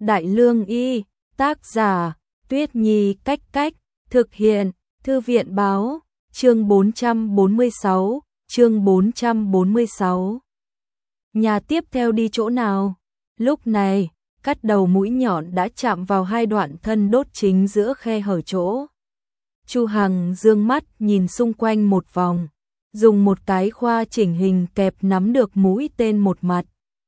Đại Lương Y, tác giả, Tuyết Nhi Cách Cách, thực hiện, Thư viện báo, chương 446, chương 446. Nhà tiếp theo đi chỗ nào? Lúc này, cắt đầu mũi nhọn đã chạm vào hai đoạn thân đốt chính giữa khe hở chỗ. Chu Hằng dương mắt nhìn xung quanh một vòng, dùng một cái khoa chỉnh hình kẹp nắm được mũi tên một mặt.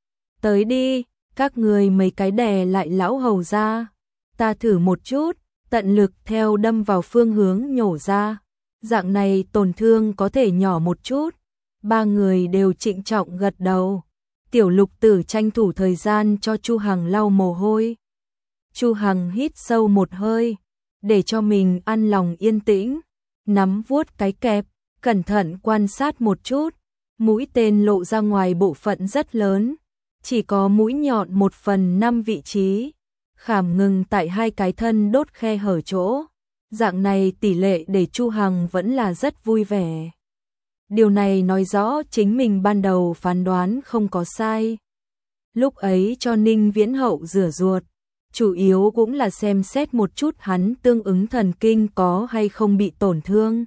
Tới đi, các người mấy cái đè lại lão hầu ra. Ta thử một chút, tận lực theo đâm vào phương hướng nhổ ra. Dạng này tổn thương có thể nhỏ một chút. Ba người đều trịnh trọng gật đầu. Tiểu Lục Tử tranh thủ thời gian cho Chu Hằng lau mồ hôi. Chu Hằng hít sâu một hơi, để cho mình an lòng yên tĩnh, nắm vuốt cái kẹp, cẩn thận quan sát một chút. Mũi tên lộ ra ngoài bộ phận rất lớn, chỉ có mũi nhọn 1/5 vị trí, khảm ngừng tại hai cái thân đốt khe hở chỗ. Dạng này tỷ lệ để Chu Hằng vẫn là rất vui vẻ. Điều này nói rõ chính mình ban đầu phán đoán không có sai. Lúc ấy cho Ninh Viễn Hậu rửa ruột, chủ yếu cũng là xem xét một chút hắn tương ứng thần kinh có hay không bị tổn thương,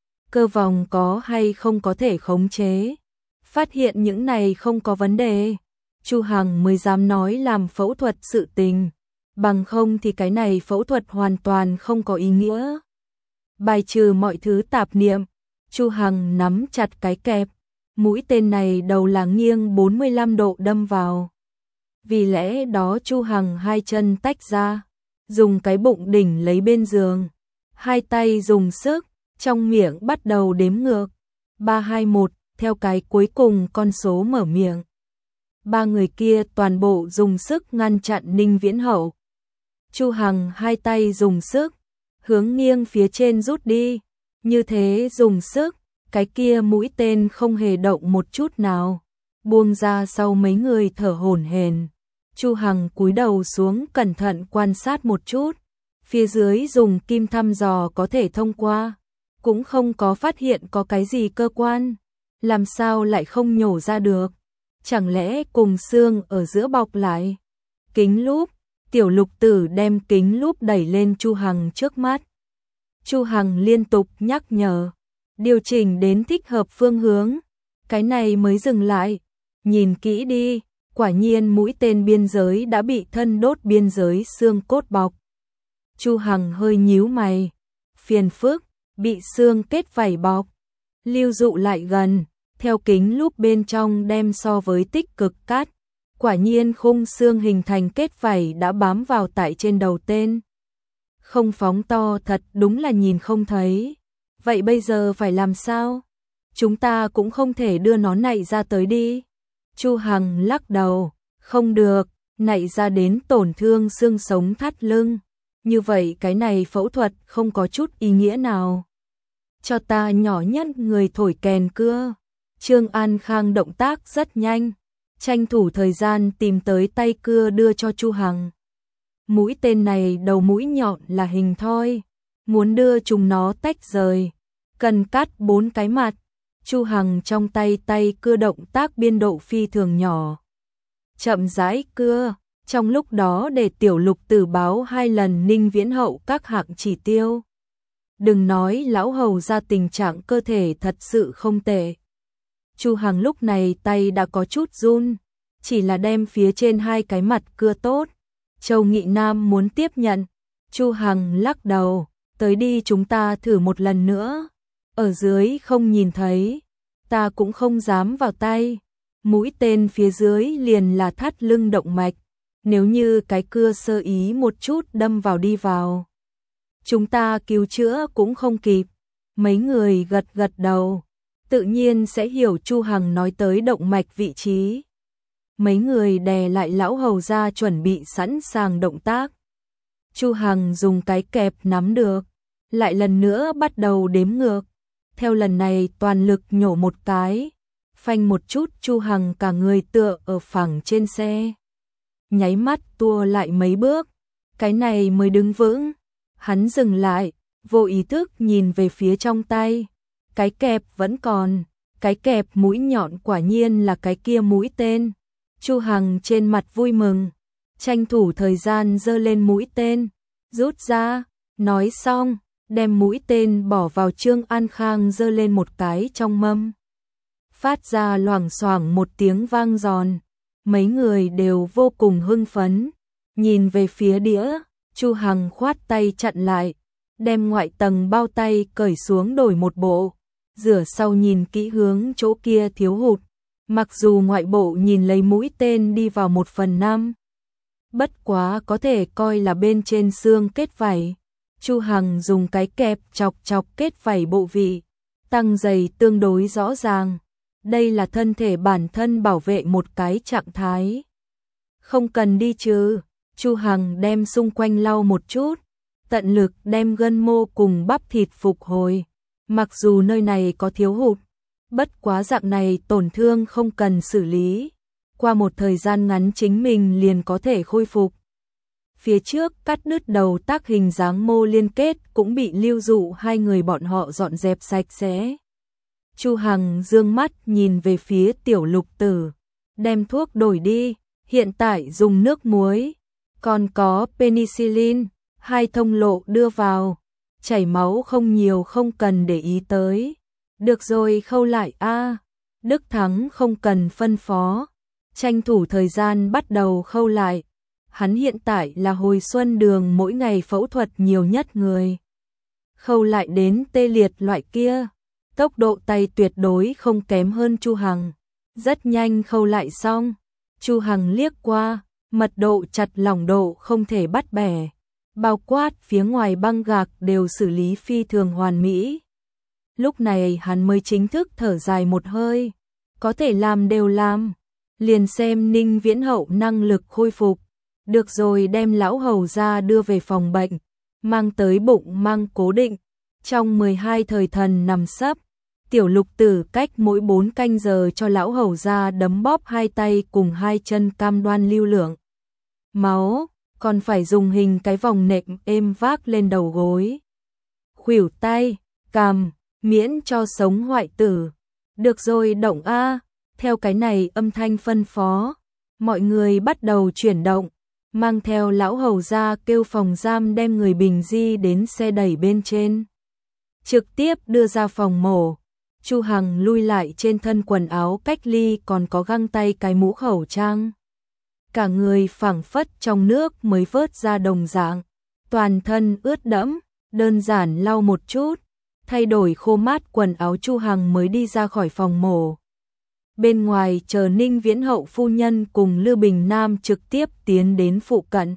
cơ vòng có hay không có thể khống chế. Phát hiện những này không có vấn đề, Chu Hằng mới dám nói làm phẫu thuật sự tình, bằng không thì cái này phẫu thuật hoàn toàn không có ý nghĩa. Bài trừ mọi thứ tạp niệm, Chu Hằng nắm chặt cái kẹp, mũi tên này đầu là nghiêng 45 độ đâm vào. Vì lẽ đó Chu Hằng hai chân tách ra, dùng cái bụng đỉnh lấy bên giường, hai tay dùng sức, trong miệng bắt đầu đếm ngược. 3, 2, 1, theo cái cuối cùng con số mở miệng. Ba người kia toàn bộ dùng sức ngăn chặn Ninh Viễn Hậu. Chu Hằng hai tay dùng sức, hướng nghiêng phía trên rút đi. Như thế dùng sức, cái kia mũi tên không hề động một chút nào. Buông ra sau mấy người thở hổn hển. Chu Hằng cúi đầu xuống cẩn thận quan sát một chút. Phía dưới dùng kim thăm dò có thể thông qua, cũng không có phát hiện có cái gì cơ quan. Làm sao lại không nhổ ra được? Chẳng lẽ cùng xương ở giữa bọc lại? Kính lúp, Tiểu Lục Tử đem kính lúp đẩy lên Chu Hằng trước mắt. Chu Hằng liên tục nhắc nhở, điều chỉnh đến thích hợp phương hướng. Cái này mới dừng lại. Nhìn kỹ đi, quả nhiên mũi tên biên giới đã bị thân đốt biên giới xương cốt bọc. Chu Hằng hơi nhíu mày, phiền phức, bị xương kết vảy bọc. Lưu Dụ lại gần, theo kính lúp bên trong đem so với tích cực cắt. Quả nhiên khung xương hình thành kết vảy đã bám vào tại trên đầu tên. Không phóng to thật đúng là nhìn không thấy. Vậy bây giờ phải làm sao? Chúng ta cũng không thể đưa nó nảy ra tới đi. Chu Hằng lắc đầu, không được, nảy ra đến tổn thương xương sống thắt lưng. Như vậy cái này phẫu thuật không có chút ý nghĩa nào. Cho ta nhỏ nhất người thổi kèn cưa. Trương An Khang động tác rất nhanh, tranh thủ thời gian tìm tới tay cưa đưa cho Chu Hằng. Mũi tên này đầu mũi nhọn là hình thoi, muốn đưa chúng nó tách rời, cần cắt 4 cái mặt. Chu Hằng trong tay cưa động tác biên độ phi thường nhỏ. Chậm rãi cưa, trong lúc đó để Tiểu Lục Tử báo 2 lần Ninh Viễn Hậu các hạng chỉ tiêu. Đừng nói lão hầu ra tình trạng cơ thể thật sự không tệ. Chu Hằng lúc này tay đã có chút run, chỉ là đem phía trên 2 cái mặt cưa tốt. Châu Nghị Nam muốn tiếp nhận, Chu Hằng lắc đầu, tới đi chúng ta thử một lần nữa. Ở dưới không nhìn thấy, ta cũng không dám vào tay. Mũi tên phía dưới liền là thắt lưng động mạch, nếu như cái cưa sơ ý một chút đâm vào đi vào, chúng ta cứu chữa cũng không kịp. Mấy người gật gật đầu, tự nhiên sẽ hiểu Chu Hằng nói tới động mạch vị trí. Mấy người đè lại lão hầu ra chuẩn bị sẵn sàng động tác. Chu Hằng dùng cái kẹp nắm được, lại lần nữa bắt đầu đếm ngược. Theo lần này toàn lực nhổ một cái, phanh một chút Chu Hằng cả người tựa ở phẳng trên xe. Nháy mắt tua lại mấy bước, cái này mới đứng vững. Hắn dừng lại, vô ý thức nhìn về phía trong tay. Cái kẹp vẫn còn, cái kẹp mũi nhọn quả nhiên là cái kia mũi tên. Chu Hằng trên mặt vui mừng, tranh thủ thời gian giơ lên mũi tên, rút ra, nói xong, đem mũi tên bỏ vào Trương An Khang giơ lên một cái trong mâm. Phát ra loảng xoảng một tiếng vang giòn, mấy người đều vô cùng hưng phấn, nhìn về phía đĩa, Chu Hằng khoát tay chặn lại, đem ngoại tầng bao tay cởi xuống đổi một bộ, rửa sau nhìn kỹ hướng chỗ kia thiếu hụt, mặc dù ngoại bộ nhìn lấy mũi tên đi vào 1/5. Bất quá có thể coi là bên trên xương kết vảy. Chu Hằng dùng cái kẹp chọc chọc kết vảy bộ vị, tăng dày tương đối rõ ràng. Đây là thân thể bản thân bảo vệ một cái trạng thái. Không cần đi chứ. Chu Hằng đem xung quanh lau một chút, tận lực đem gân mô cùng bắp thịt phục hồi. Mặc dù nơi này có thiếu hụt, bất quá dạng này tổn thương không cần xử lý. Qua một thời gian ngắn chính mình liền có thể khôi phục. Phía trước cắt đứt đầu tác hình dáng mô liên kết cũng bị Lưu Dụ hai người bọn họ dọn dẹp sạch sẽ. Chu Hằng dương mắt nhìn về phía Tiểu Lục Tử, đem thuốc đổi đi, hiện tại dùng nước muối, còn có penicillin, 2 thông lộ đưa vào, chảy máu không nhiều không cần để ý tới. Được rồi khâu lại a. Đức Thắng không cần phân phó, tranh thủ thời gian bắt đầu khâu lại. Hắn hiện tại là hồi xuân đường mỗi ngày phẫu thuật nhiều nhất người. Khâu lại đến tê liệt loại kia, tốc độ tay tuyệt đối không kém hơn Chu Hằng. Rất nhanh khâu lại xong, Chu Hằng liếc qua, mật độ chặt lỏng độ không thể bắt bẻ. Bao quát phía ngoài băng gạc đều xử lý phi thường hoàn mỹ. Lúc này hắn mới chính thức thở dài một hơi, có thể làm đều làm, liền xem Ninh Viễn Hậu năng lực khôi phục. Được rồi, đem lão hầu ra đưa về phòng bệnh, mang tới bụng mang cố định, trong 12 thời thần nằm sấp. Tiểu Lục Tử cách mỗi 4 canh giờ cho lão hầu ra đấm bóp 2 tay cùng 2 chân cam đoan lưu lượng máu, còn phải dùng hình cái vòng nệm êm vác lên đầu gối, khuỷu tay, cằm, miễn cho sống hoại tử. Được rồi, động a. Theo cái này âm thanh phân phó, mọi người bắt đầu chuyển động, mang theo lão hầu ra kêu phòng giam đem người bình di đến xe đẩy bên trên, trực tiếp đưa ra phòng mổ. Chu Hằng lui lại, trên thân quần áo cách ly còn có găng tay cái mũ khẩu trang. Cả người phảng phất trong nước mới vớt ra đồng dạng, toàn thân ướt đẫm, đơn giản lau một chút, thay đổi khô mát quần áo Chu Hằng mới đi ra khỏi phòng mổ. Bên ngoài chờ Ninh Viễn Hậu phu nhân cùng Lưu Bình Nam trực tiếp tiến đến phụ cận.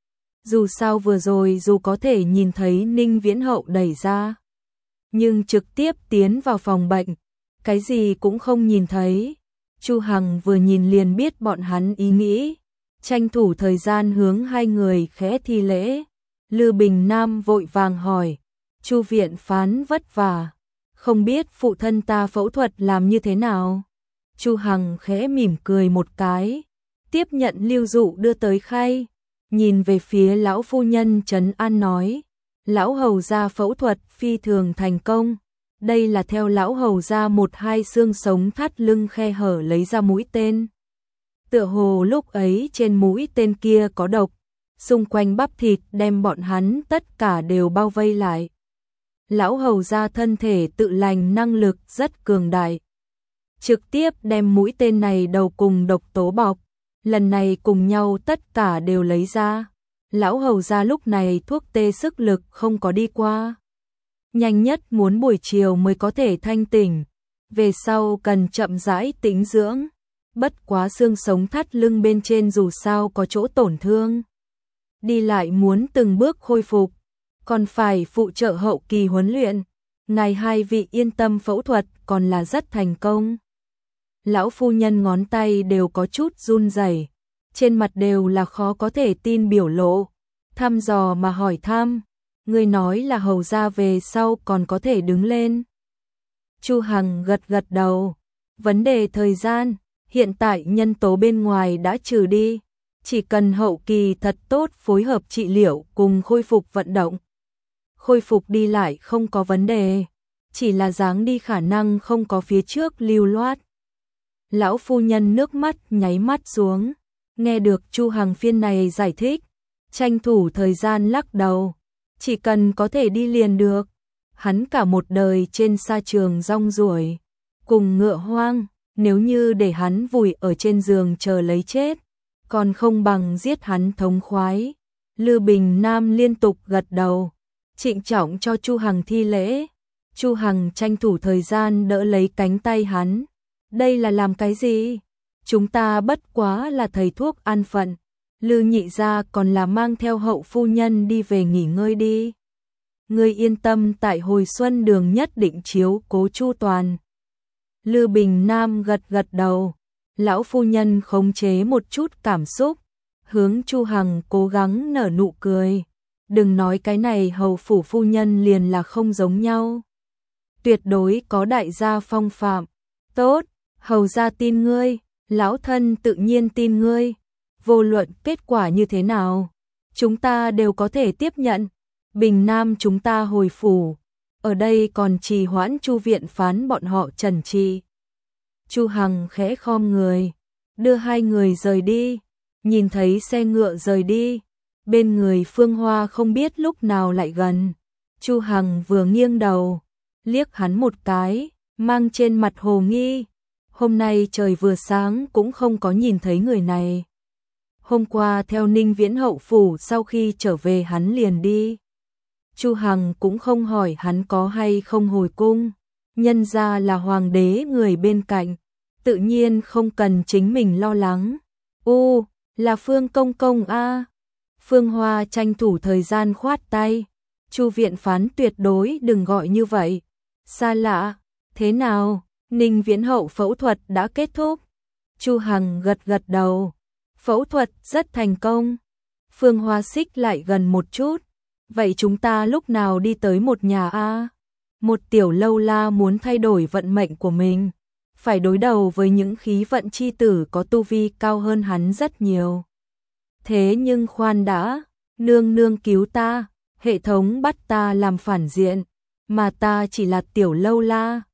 Dù sao vừa rồi dù có thể nhìn thấy Ninh Viễn Hậu đẩy ra, nhưng trực tiếp tiến vào phòng bệnh, cái gì cũng không nhìn thấy. Chu Hằng vừa nhìn liền biết bọn hắn ý nghĩ, tranh thủ thời gian hướng hai người khẽ thi lễ. Lưu Bình Nam vội vàng hỏi, Chu viện phán vất vả, không biết phụ thân ta phẫu thuật làm như thế nào? Chu Hằng khẽ mỉm cười một cái, tiếp nhận Lưu Dụ đưa tới khay, nhìn về phía lão phu nhân trấn an nói, lão hầu gia phẫu thuật phi thường thành công, đây là theo lão hầu gia 1-2 xương sống thắt lưng khe hở lấy ra mũi tên. Tựa hồ lúc ấy trên mũi tên kia có độc, xung quanh bắp thịt đem bọn hắn tất cả đều bao vây lại. Lão hầu gia thân thể tự lành năng lực rất cường đại, trực tiếp đem mũi tên này đầu cùng độc tố bọc, lần này cùng nhau tất cả đều lấy ra. Lão hầu gia lúc này thuốc tê sức lực không có đi qua, nhanh nhất muốn buổi chiều mới có thể thanh tỉnh, về sau cần chậm rãi tĩnh dưỡng. Bất quá xương sống thắt lưng bên trên dù sao có chỗ tổn thương, đi lại muốn từng bước khôi phục, còn phải phụ trợ hậu kỳ huấn luyện. Ngài hai vị yên tâm, phẫu thuật còn là rất thành công. Lão phu nhân ngón tay đều có chút run rẩy, trên mặt đều là khó có thể tin biểu lộ, thăm dò mà hỏi thăm, người nói là hầu gia về sau còn có thể đứng lên? Chu Hằng gật gật đầu, vấn đề thời gian, hiện tại nhân tố bên ngoài đã trừ đi, chỉ cần hậu kỳ thật tốt phối hợp trị liệu cùng khôi phục vận động. Khôi phục đi lại không có vấn đề, chỉ là dáng đi khả năng không có phía trước lưu loát. Lão phu nhân nước mắt nháy mắt xuống, Nghe được Chu Hằng phiên này giải thích, tranh thủ thời gian lắc đầu, chỉ cần có thể đi liền được. Hắn cả một đời trên sa trường rong ruổi, cùng ngựa hoang, nếu như để hắn vùi ở trên giường chờ lấy chết, còn không bằng giết hắn thống khoái. Lư Bình Nam liên tục gật đầu, trịnh trọng cho Chu Hằng thi lễ. Chu Hằng tranh thủ thời gian đỡ lấy cánh tay hắn. Đây là làm cái gì? Chúng ta bất quá là thầy thuốc an phận. Lư nhị gia còn là mang theo hậu phu nhân đi về nghỉ ngơi đi. Ngươi yên tâm, tại hồi xuân đường nhất định chiếu cố chu toàn. Lư Bình Nam gật gật đầu. Lão phu nhân khống chế một chút cảm xúc, hướng Chu Hằng cố gắng nở nụ cười. Đừng nói cái này hầu phủ phu nhân liền là không giống nhau. Tuyệt đối có đại gia phong phạm. Tốt, hầu gia tin ngươi, lão thân tự nhiên tin ngươi. Vô luận kết quả như thế nào, chúng ta đều có thể tiếp nhận. Bình Nam chúng ta hồi phủ, ở đây còn trì hoãn Chu viện phán bọn họ trần trị. Chu Hằng khẽ khom người, đưa hai người rời đi. Nhìn thấy xe ngựa rời đi, bên người Phương Hoa không biết lúc nào lại gần. Chu Hằng vừa nghiêng đầu, liếc hắn một cái, mang trên mặt hồ nghi. Hôm nay trời vừa sáng cũng không có nhìn thấy người này. Hôm qua theo Ninh Viễn hậu phủ sau khi trở về hắn liền đi. Chu Hằng cũng không hỏi hắn có hay không hồi cung. Nhân ra là hoàng đế người bên cạnh, tự nhiên không cần chính mình lo lắng. Là Phương công công a. Phương Hoa tranh thủ thời gian khoát tay. Chu viện phán tuyệt đối đừng gọi như vậy. Xa lạ, thế nào? Ninh Viễn hậu phẫu thuật đã kết thúc. Chu Hằng gật gật đầu. Phẫu thuật rất thành công. Phương Hoa xích lại gần một chút. Vậy chúng ta lúc nào đi tới một nhà a? Một tiểu lâu la muốn thay đổi vận mệnh của mình, phải đối đầu với những khí vận chi tử có tu vi cao hơn hắn rất nhiều. Thế nhưng khoan đã, nương nương cứu ta, hệ thống bắt ta làm phản diện, mà ta chỉ là tiểu lâu la,